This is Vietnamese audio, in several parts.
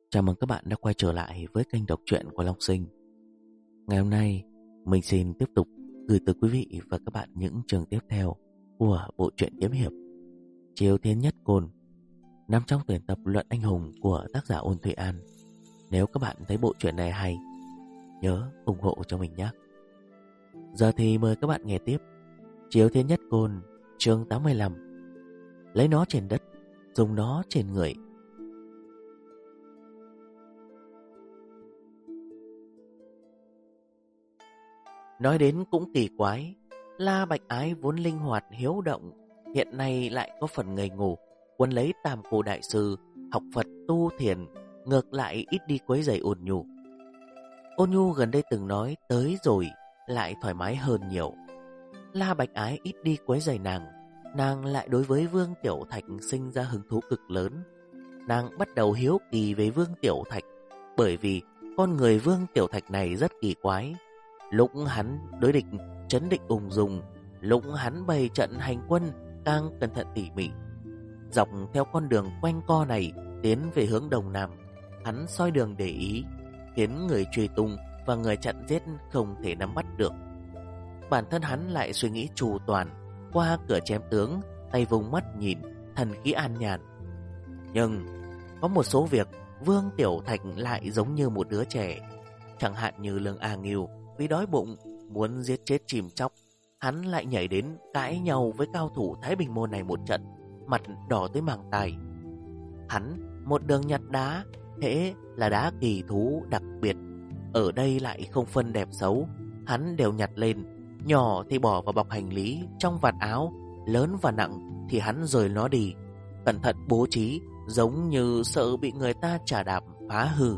Chào mừng các bạn đã quay trở lại với kênh đọc truyện của Long Sinh. Ngày hôm nay, mình xin tiếp tục gửi tới quý vị và các bạn những chương tiếp theo của bộ truyện kiếm hiệp Chiếu Thiên Nhất Côn, nằm trong tuyển tập Luận Anh Hùng của tác giả Ôn Thụy An. Nếu các bạn thấy bộ truyện này hay, nhớ ủng hộ cho mình nhé. Giờ thì mời các bạn nghe tiếp Chiếu Thiên Nhất Côn chương 85. Lấy nó trên đất, dùng nó trên người. Nói đến cũng kỳ quái, La Bạch Ái vốn linh hoạt hiếu động, hiện nay lại có phần ngây ngủ, quân lấy Tam Cô Đại Sư, học Phật tu thiền, ngược lại ít đi quấy rầy Ôn Nhu. Ôn Nhu gần đây từng nói tới rồi lại thoải mái hơn nhiều. La Bạch Ái ít đi quấy rầy nàng lại đối với Vương Tiểu Thạch sinh ra hứng thú cực lớn. Nàng bắt đầu hiếu kỳ về Vương Tiểu Thạch, bởi vì con người Vương Tiểu Thạch này rất kỳ quái. Lúc hắn đối địch trấn định ung dung, lúc hắn bày trận hành quân càng cẩn thận tỉ mỉ. Dọc theo con đường quanh co này tiến về hướng đông nam, hắn soi đường để ý, khiến người truy tung và người chặn giết không thể nắm bắt được. Bản thân hắn lại suy nghĩ chu toàn, qua cửa chém tướng, tay vùng mắt nhìn, thần khí an nhàn. Nhưng có một số việc Vương Tiểu Thạch lại giống như một đứa trẻ, chẳng hạn như Lương A Nghiêu vì đói bụng muốn giết chết chim chóc, hắn lại nhảy đến cãi nhau với cao thủ Thái Bình Môn này một trận, mặt đỏ tới màng tai. Hắn một đường nhặt đá, hễ là đá kỳ thú đặc biệt, ở đây lại không phân đẹp xấu, hắn đều nhặt lên, nhỏ thì bỏ vào bọc hành lý trong vạt áo, lớn và nặng thì hắn rời nó đi, cẩn thận bố trí, giống như sợ bị người ta chà đạp phá hư.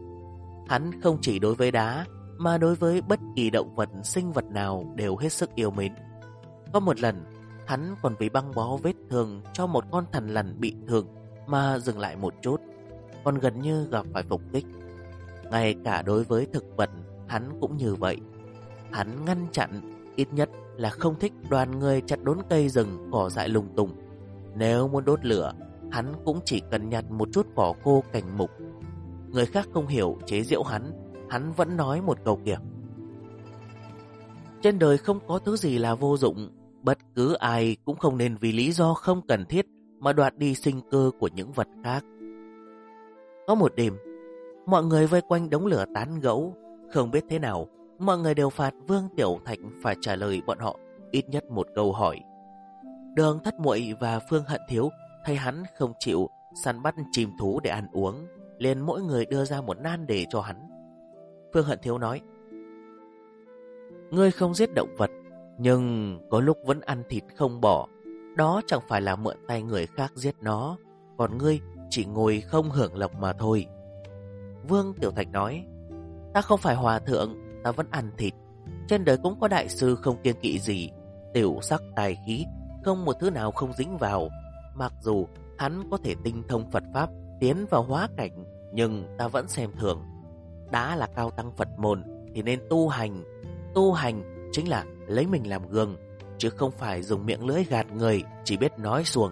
Hắn không chỉ đối với đá, mà đối với bất kỳ động vật, sinh vật nào đều hết sức yêu mến. Có một lần, hắn còn vì băng bó vết thương cho một con thằn lằn bị thương mà dừng lại một chút, còn gần như gặp phải phục kích. Ngay cả đối với thực vật, hắn cũng như vậy. Hắn ngăn chặn, ít nhất là không thích đoàn người chặt đốn cây rừng cỏ dại lung tung. Nếu muốn đốt lửa, hắn cũng chỉ cần nhặt một chút cỏ khô cành mục. Người khác không hiểu chế giễu hắn vẫn nói một câu kia: trên đời không có thứ gì là vô dụng, bất cứ ai cũng không nên vì lý do không cần thiết mà đoạt đi sinh cơ của những vật khác. Có một đêm, mọi người vây quanh đống lửa tán gẫu, không biết thế nào, mọi người đều phạt Vương Tiểu Thạch phải trả lời bọn họ ít nhất một câu hỏi. Đường Thất Muội và Phương Hận Thiếu thấy hắn không chịu săn bắt chim thú để ăn uống, liền mỗi người đưa ra một nan đề cho hắn. Phương Hận Thiếu nói: ngươi không giết động vật, nhưng có lúc vẫn ăn thịt không bỏ, đó chẳng phải là mượn tay người khác giết nó, còn ngươi chỉ ngồi không hưởng lộc mà thôi. Vương Tiểu Thạch nói: ta không phải hòa thượng, ta vẫn ăn thịt. Trên đời cũng có đại sư không kiêng kỵ gì, tiểu sắc tài khí, không một thứ nào không dính vào. Mặc dù hắn có thể tinh thông Phật Pháp, tiến vào hóa cảnh, nhưng ta vẫn xem thường. Đã là cao tăng Phật môn thì nên tu hành. Tu hành chính là lấy mình làm gương, chứ không phải dùng miệng lưỡi gạt người, chỉ biết nói suông.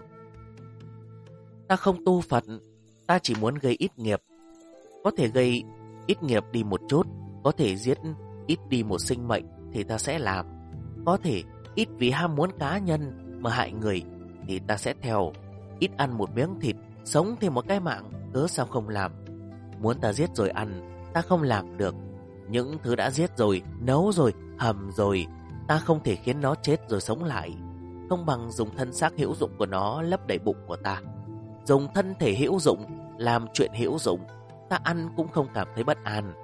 Ta không tu Phật, ta chỉ muốn gây ít nghiệp. Có thể gây ít nghiệp đi một chút, có thể giết ít đi một sinh mệnh thì ta sẽ làm. Có thể ít vì ham muốn cá nhân mà hại người thì ta sẽ theo. Ít ăn một miếng thịt, sống thêm một cái mạng, cớ sao không làm. Muốn ta giết rồi ăn, ta không làm được. Những thứ đã giết rồi, nấu rồi, hầm rồi, ta không thể khiến nó chết rồi sống lại. Không bằng dùng thân xác hữu dụng của nó lấp đầy bụng của ta. Dùng thân thể hữu dụng làm chuyện hữu dụng, ta ăn cũng không cảm thấy bất an.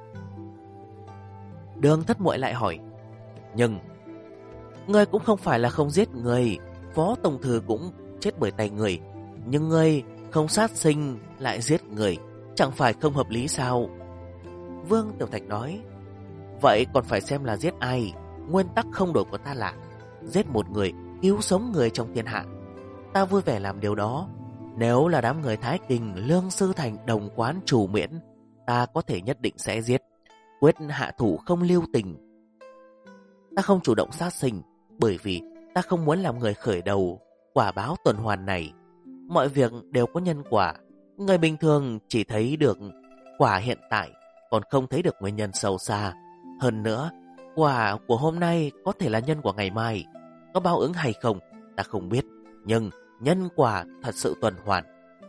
Đường Thất Muội lại hỏi: nhưng ngươi cũng không phải là không giết người, Phó Tổng Thư cũng chết bởi tay người, nhưng ngươi không sát sinh lại giết người, chẳng phải không hợp lý sao? Vương Tiểu Thạch nói: vậy còn phải xem là giết ai. Nguyên tắc không đổi của ta là giết một người, cứu sống người trong thiên hạ. Ta vui vẻ làm điều đó. Nếu là đám người Thái Kinh, Lương Sư Thành, Đồng Quán, Chủ Miễn, ta có thể nhất định sẽ giết, quyết hạ thủ không lưu tình. Ta không chủ động sát sinh, bởi vì ta không muốn làm người khởi đầu quả báo tuần hoàn này. Mọi việc đều có nhân quả. Người bình thường chỉ thấy được quả hiện tại còn không thấy được nguyên nhân sâu xa. Hơn nữa, quả của hôm nay có thể là nhân của ngày mai. Có báo ứng hay không, ta không biết. Nhưng nhân quả thật sự tuần hoàn.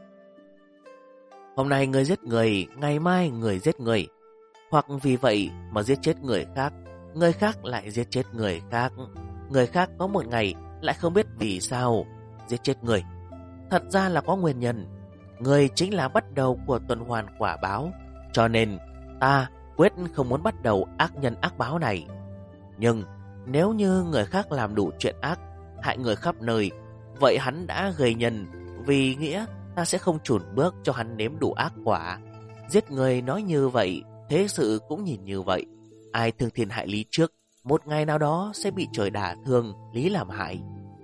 Hôm nay người giết người, ngày mai người giết người. Hoặc vì vậy mà giết chết người khác lại giết chết người khác có một ngày lại không biết vì sao giết chết người. Thật ra là có nguyên nhân. Người chính là bắt đầu của tuần hoàn quả báo. Cho nên ta quyết không muốn bắt đầu ác nhân ác báo này. Nhưng nếu như người khác làm đủ chuyện ác, hại người khắp nơi, vậy hắn đã gây nhân, vì nghĩa ta sẽ không chùn bước cho hắn nếm đủ ác quả. Giết người nói như vậy, thế sự cũng nhìn như vậy. Ai thương thiên hại lý trước, một ngày nào đó sẽ bị trời đả thương, lý làm hại.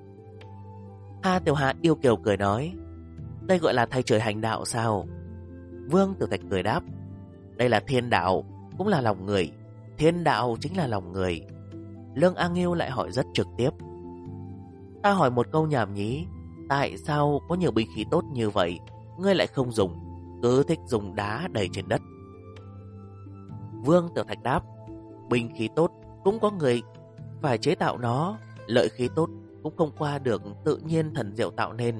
Ha Tiểu Hạ yêu kiều cười nói, đây gọi là thay trời hành đạo sao? Vương Tiểu Thạch cười đáp, đây là thiên đạo, cũng là lòng người. Thiên đạo chính là lòng người. Lương A Nghiêu lại hỏi rất trực tiếp, ta hỏi một câu nhảm nhí, tại sao có nhiều binh khí tốt như vậy ngươi lại không dùng, cứ thích dùng đá đầy trên đất? Vương Tiểu Thạch đáp, binh khí tốt cũng có người phải chế tạo nó, lợi khí tốt cũng không qua được tự nhiên thần diệu tạo nên.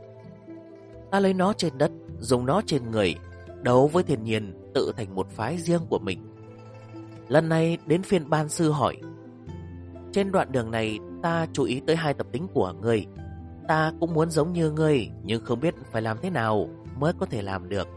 Ta lấy nó trên đất, dùng nó trên người, đấu với thiên nhiên, tự thành một phái riêng của mình. Lần này đến phiên ban sư hỏi, trên đoạn đường này ta chú ý tới hai tập tính của ngươi. Ta cũng muốn giống như ngươi, nhưng không biết phải làm thế nào mới có thể làm được.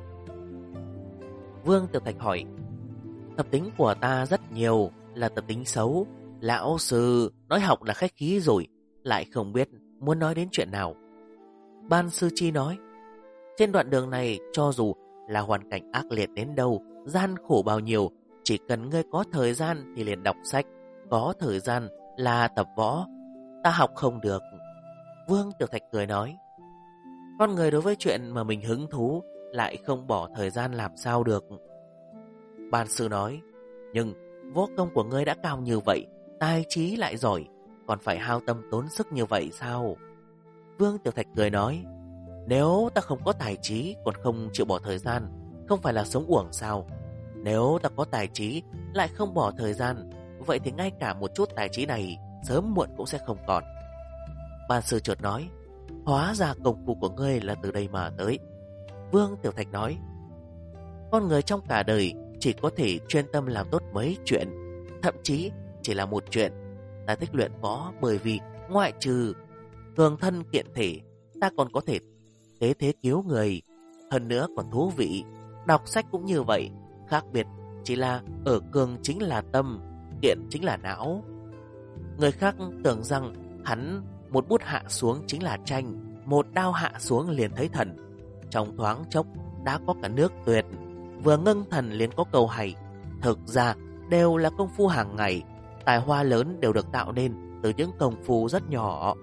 Vương Tiểu Thạch hỏi, tập tính của ta rất nhiều là tập tính xấu. Lão sư nói học là khách khí rồi, lại không biết muốn nói đến chuyện nào. Ban sư Chi nói, trên đoạn đường này cho dù là hoàn cảnh ác liệt đến đâu, gian khổ bao nhiêu, chỉ cần ngươi có thời gian thì liền đọc sách, có thời gian là tập võ. Ta học không được. Vương Tiểu Thạch cười nói, con người đối với chuyện mà mình hứng thú lại không bỏ thời gian làm sao được. Ban sư nói, nhưng võ công của ngươi đã cao như vậy, tài trí lại giỏi, còn phải hao tâm tốn sức như vậy sao? Vương Tiểu Thạch cười nói, nếu ta không có tài trí còn không chịu bỏ thời gian, không phải là sống uổng sao? Nếu ta có tài trí lại không bỏ thời gian, vậy thì ngay cả một chút tài trí này sớm muộn cũng sẽ không còn. Ban sư chợt nói, hóa ra công phu của ngươi là từ đây mà tới. Vương Tiểu Thạch nói, con người trong cả đời chỉ có thể chuyên tâm làm tốt mấy chuyện, thậm chí chỉ là một chuyện. Ta thích luyện võ bởi vì ngoại trừ cường thân kiện thể, ta còn có thể tế thế cứu người. Hơn nữa còn thú vị. Đọc sách cũng như vậy, khác biệt chỉ là ở cường chính là tâm, kiện chính là não. Người khác tưởng rằng hắn một bút hạ xuống chính là tranh, một đao hạ xuống liền thấy thần. Trong thoáng chốc đã có cả nước tuyệt, vừa ngưng thần liền có câu hay. Thực ra đều là công phu hàng ngày, tài hoa lớn đều được tạo nên từ những công phu rất nhỏ.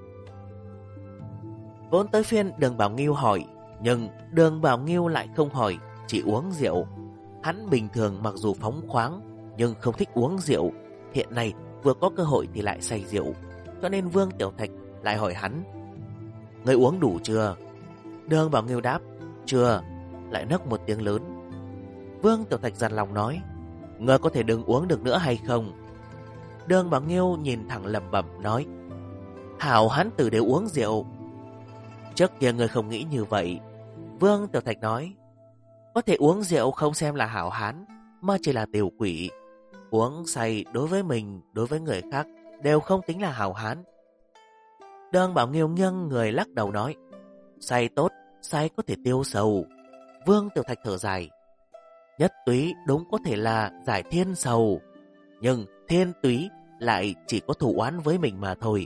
Vốn tới phiên Đường Bảo Nghiêu hỏi, nhưng Đường Bảo Nghiêu lại không hỏi, chỉ uống rượu. Hắn bình thường mặc dù phóng khoáng nhưng không thích uống rượu, hiện nay vừa có cơ hội thì lại say rượu. Cho nên Vương Tiểu Thạch lại hỏi hắn, ngươi uống đủ chưa? Đường Bảo Nghiêu đáp, chưa, lại nấc một tiếng lớn. Vương Tiểu Thạch dằn lòng nói, ngươi có thể đừng uống được nữa hay không? Đường Bảo Nghiêu nhìn thẳng lẩm bẩm nói, hảo hán tử đều uống rượu. Trước kia ngươi không nghĩ như vậy. Vương Tiểu Thạch nói, có thể uống rượu không xem là hảo hán, mà chỉ là tiểu quỷ. Uống say đối với mình, đối với người khác đều không tính là hảo hán. Đường Bảo Nghiêu nghiêng người lắc đầu nói, say tốt, say có thể tiêu sầu. Vương Tiểu Thạch thở dài, nhất túy đúng có thể là giải thiên sầu, nhưng thiên túy lại chỉ có thù oán với mình mà thôi.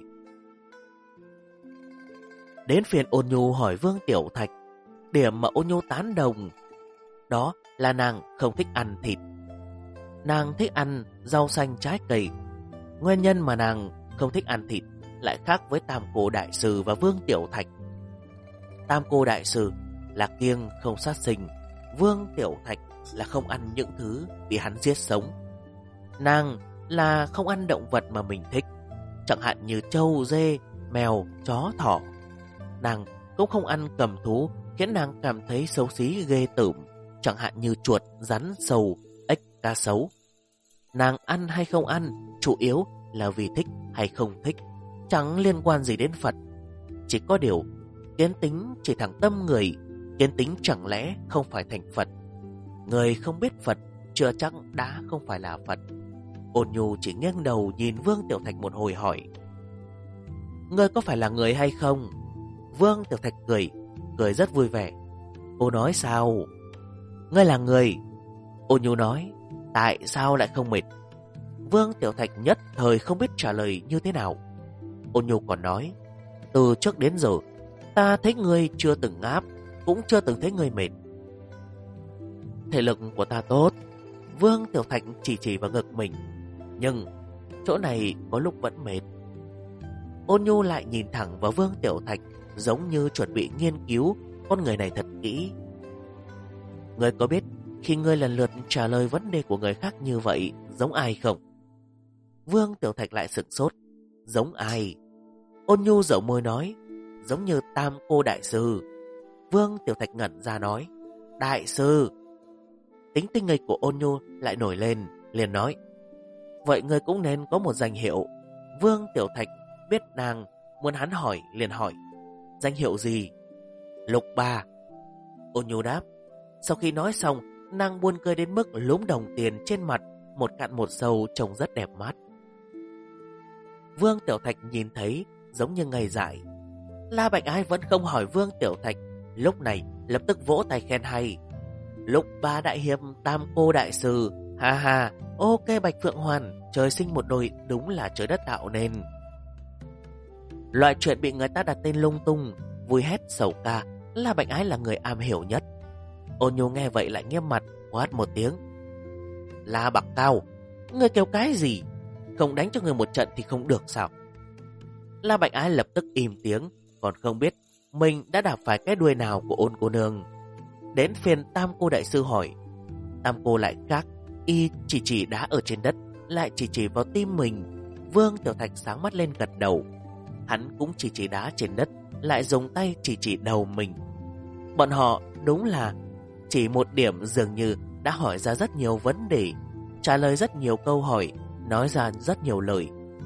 Đến phiên Ôn Nhu hỏi Vương Tiểu Thạch, điểm mà Ôn Nhu tán đồng đó là nàng không thích ăn thịt. Nàng thích ăn rau xanh trái cây. Nguyên nhân mà nàng không thích ăn thịt lại khác với Tam Cô Đại Sư và Vương Tiểu Thạch. Tam Cô Đại Sư là kiêng không sát sinh, Vương Tiểu Thạch là không ăn những thứ bị hắn giết sống. Nàng là không ăn động vật mà mình thích, chẳng hạn như trâu, dê, mèo, chó, thỏ. Nàng cũng không ăn cầm thú khiến nàng cảm thấy xấu xí ghê tởm. chẳng hạn như chuột, rắn, sầu, ếch, cá sấu. Nàng ăn hay không ăn, chủ yếu là vì thích hay không thích, chẳng liên quan gì đến Phật. Chỉ có điều, kiến tính chỉ thẳng tâm người, kiến tính chẳng lẽ không phải thành Phật. Người không biết Phật chưa chắc đã không phải là Phật. Ôn Nhu chỉ nghiêng đầu nhìn Vương Tiểu Thạch một hồi hỏi: Ngươi có phải là người hay không? Vương Tiểu Thạch cười rất vui vẻ. Cô nói sao? Ngươi là người. Ôn Nhu nói: Tại sao lại không mệt? Vương Tiểu Thạch nhất thời không biết trả lời như thế nào. Ôn Nhu còn nói: Từ trước đến giờ ta thấy ngươi chưa từng ngáp, cũng chưa từng thấy ngươi mệt. Thể lực của ta tốt. Vương Tiểu Thạch chỉ vào ngực mình. Nhưng chỗ này có lúc vẫn mệt. Ôn Nhu lại nhìn thẳng vào Vương Tiểu Thạch, giống như chuẩn bị nghiên cứu con người này thật kỹ. Ngươi có biết khi ngươi lần lượt trả lời vấn đề của người khác như vậy giống ai không? Vương Tiểu Thạch lại sửng sốt. Giống ai? Ôn Nhu dẫu môi nói: Giống như Tam Cô Đại Sư. Vương Tiểu Thạch ngẩn ra nói: Đại Sư. Tính tinh nghịch của Ôn Nhu lại nổi lên, liền nói: Vậy ngươi cũng nên có một danh hiệu. Vương Tiểu Thạch biết nàng muốn hắn hỏi, liền hỏi: Danh hiệu gì? Lục Ba. Ôn Nhu đáp. Sau khi nói xong, nàng buồn cười đến mức lúm đồng tiền trên mặt, một cạn một sâu, trông rất đẹp mắt. Vương Tiểu Thạch nhìn thấy giống như ngây dại. La Bạch Ái vẫn không hỏi Vương Tiểu Thạch, lúc này lập tức vỗ tay khen hay: Lục Ba đại hiệp, Tam Cô Đại Sư, ha ha, ok Bạch Phượng Hoàn, trời sinh một đôi đúng là trời đất tạo nên. Loại chuyện bị người ta đặt tên lung tung, vui hét sầu ca, La Bạch Ái là người am hiểu nhất. Ôn Nhu nghe vậy lại nghiêm mặt, quát một tiếng: La Bạc Cao, ngươi kêu cái gì? Không đánh cho người một trận thì không được sao? La Bạch Ái lập tức im tiếng, còn không biết mình đã đạp phải cái đuôi nào của Ôn cô nương. Đến phiên Tam Cô Đại Sư hỏi. Tam Cô lại khác, y chỉ đá ở trên đất, lại chỉ vào tim mình. Vương Tiểu Thạch sáng mắt lên gật đầu. Hắn cũng chỉ đá trên đất, lại dùng tay chỉ đầu mình. Bọn họ đúng là chỉ một điểm dường như đã hỏi ra rất nhiều vấn đề, trả lời rất nhiều câu hỏi, nói ra rất nhiều lời.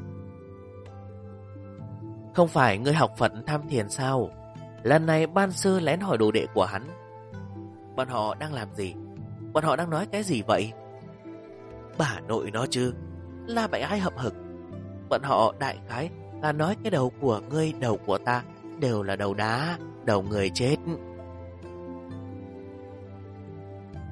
Không phải ngươi học Phật tham thiền sao? Lần này ban sư lén hỏi đồ đệ của hắn. Bọn họ đang làm gì? Bọn họ đang nói cái gì vậy? Bà nội nó chứ. La Bạch Ái hậm hực. Bọn họ đại khái là nói cái đầu của ngươi, đầu của ta đều là đầu đá, đầu người chết.